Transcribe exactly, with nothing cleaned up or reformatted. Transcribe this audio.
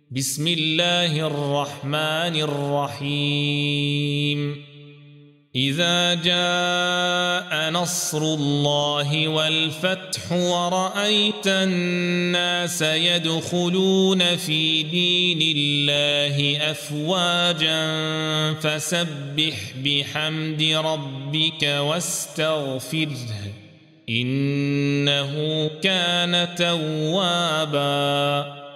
بسم الله الرحمن الرحيم إذا جاء نصر الله والفتح ورأيت الناس يدخلون في دين الله أفواجا فسبح بحمد ربك واستغفره إنه كان توابا